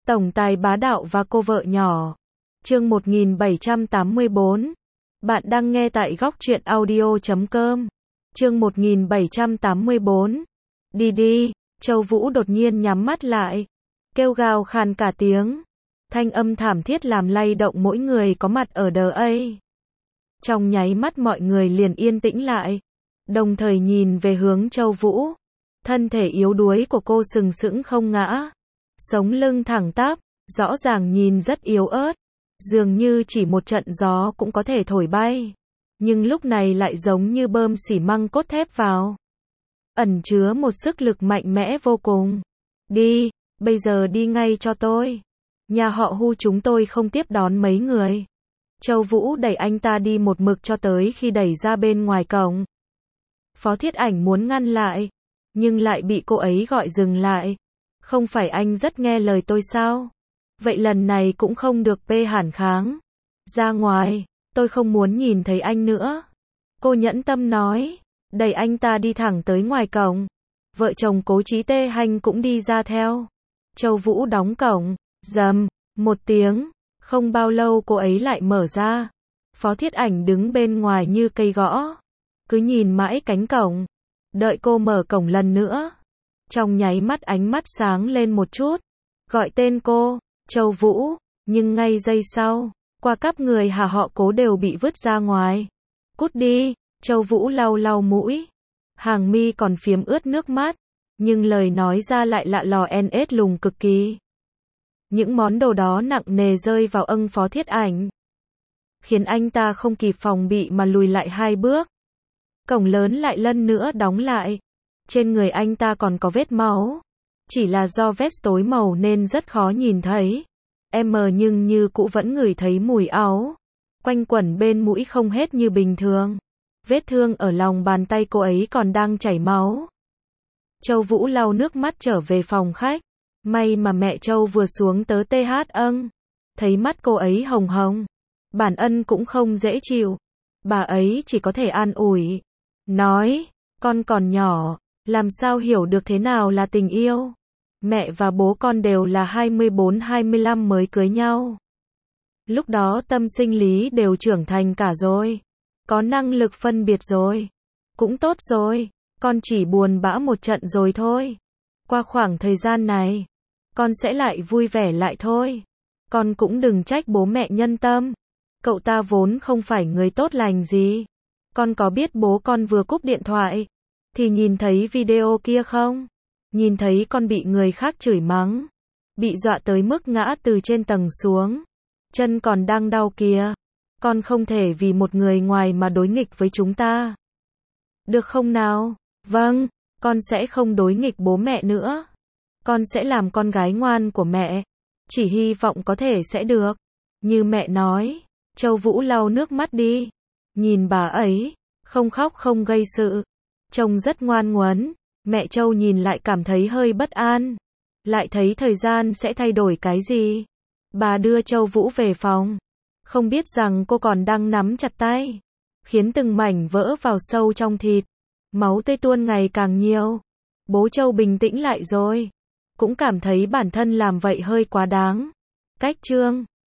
Tổng tài bá đạo và cô vợ nhỏ. Chương 1784. Bạn đang nghe tại góc truyện audio.com. Chương 1784. Đi đi, Châu Vũ đột nhiên nhắm mắt lại, kêu gào khàn cả tiếng. Thanh âm thảm thiết làm lay động mỗi người có mặt ở đờ ấy. Trong nháy mắt mọi người liền yên tĩnh lại, đồng thời nhìn về hướng Châu Vũ. Thân thể yếu đuối của cô sừng sững không ngã, sống lưng thẳng tắp, rõ ràng nhìn rất yếu ớt, dường như chỉ một trận gió cũng có thể thổi bay, nhưng lúc này lại giống như bơm xi măng cốt thép vào, ẩn chứa một sức lực mạnh mẽ vô cùng. Đi, bây giờ đi ngay cho tôi. Nhà họ Hu chúng tôi không tiếp đón mấy người. Châu Vũ đẩy anh ta đi một mực cho tới khi đẩy ra bên ngoài cổng. Phó Thiết Ảnh muốn ngăn lại, nhưng lại bị cô ấy gọi dừng lại. Không phải anh rất nghe lời tôi sao? Vậy lần này cũng không được hàn kháng. Ra ngoài, tôi không muốn nhìn thấy anh nữa. Cô nhẫn tâm nói, đẩy anh ta đi thẳng tới ngoài cổng. Vợ chồng Cố Chí Tê Hành cũng đi ra theo. Châu Vũ đóng cổng, rầm, một tiếng, không bao lâu cô ấy lại mở ra. Phó Thiết Ảnh đứng bên ngoài như cây gõ, cứ nhìn mãi cánh cổng, đợi cô mở cổng lần nữa. Trong nháy mắt ánh mắt sáng lên một chút, gọi tên cô, Châu Vũ, nhưng ngay giây sau, qua cắp người hà họ Cố đều bị vứt ra ngoài. Cút đi, Châu Vũ lau lau mũi, hàng mi còn phiếm ướt nước mắt, nhưng lời nói ra lại lạ lò ns lùng cực kỳ. Những món đồ đó nặng nề rơi vào Phó Thiết Ảnh, khiến anh ta không kịp phòng bị mà lùi lại 2 bước. Cổng lớn lại lần nữa đóng lại. Trên người anh ta còn có vết máu, chỉ là do vest tối màu nên rất khó nhìn thấy. Nhưng như cũ vẫn ngửi thấy mùi áo quanh quẩn bên mũi không hết như bình thường. Vết thương ở lòng bàn tay cô ấy còn đang chảy máu. Châu Vũ lau nước mắt trở về phòng khách. May mà mẹ Châu vừa xuống tớ thấy mắt cô ấy hồng hồng. Bản Ân cũng không dễ chịu. Bà ấy chỉ có thể an ủi, nói, con còn nhỏ, làm sao hiểu được thế nào là tình yêu. Mẹ và bố con đều là 24-25 mới cưới nhau. Lúc đó tâm sinh lý đều trưởng thành cả rồi, có năng lực phân biệt rồi. Cũng tốt rồi, con chỉ buồn bã một trận rồi thôi. Qua khoảng thời gian này, con sẽ lại vui vẻ lại thôi. Con cũng đừng trách bố mẹ nhân tâm. Cậu ta vốn không phải người tốt lành gì. Con có biết bố con vừa cúp điện thoại thì nhìn thấy video kia không? Nhìn thấy con bị người khác chửi mắng, bị dọa tới mức ngã từ trên tầng xuống, chân còn đang đau kìa. Con không thể vì một người ngoài mà đối nghịch với chúng ta, được không nào? Vâng, con sẽ không đối nghịch bố mẹ nữa. Con sẽ làm con gái ngoan của mẹ. Chỉ hy vọng có thể sẽ được như mẹ nói. Châu Vũ lau nước mắt đi, nhìn bà ấy, không khóc không gây sự, trông rất ngoan ngoãn. Mẹ Châu nhìn lại cảm thấy hơi bất an, lại thấy thời gian sẽ thay đổi cái gì. Bà đưa Châu Vũ về phòng, không biết rằng cô còn đang nắm chặt tay, khiến từng mảnh vỡ vào sâu trong thịt, máu tươi tuôn ngày càng nhiều. Bố Châu bình tĩnh lại rồi, cũng cảm thấy bản thân làm vậy hơi quá đáng. Cách chương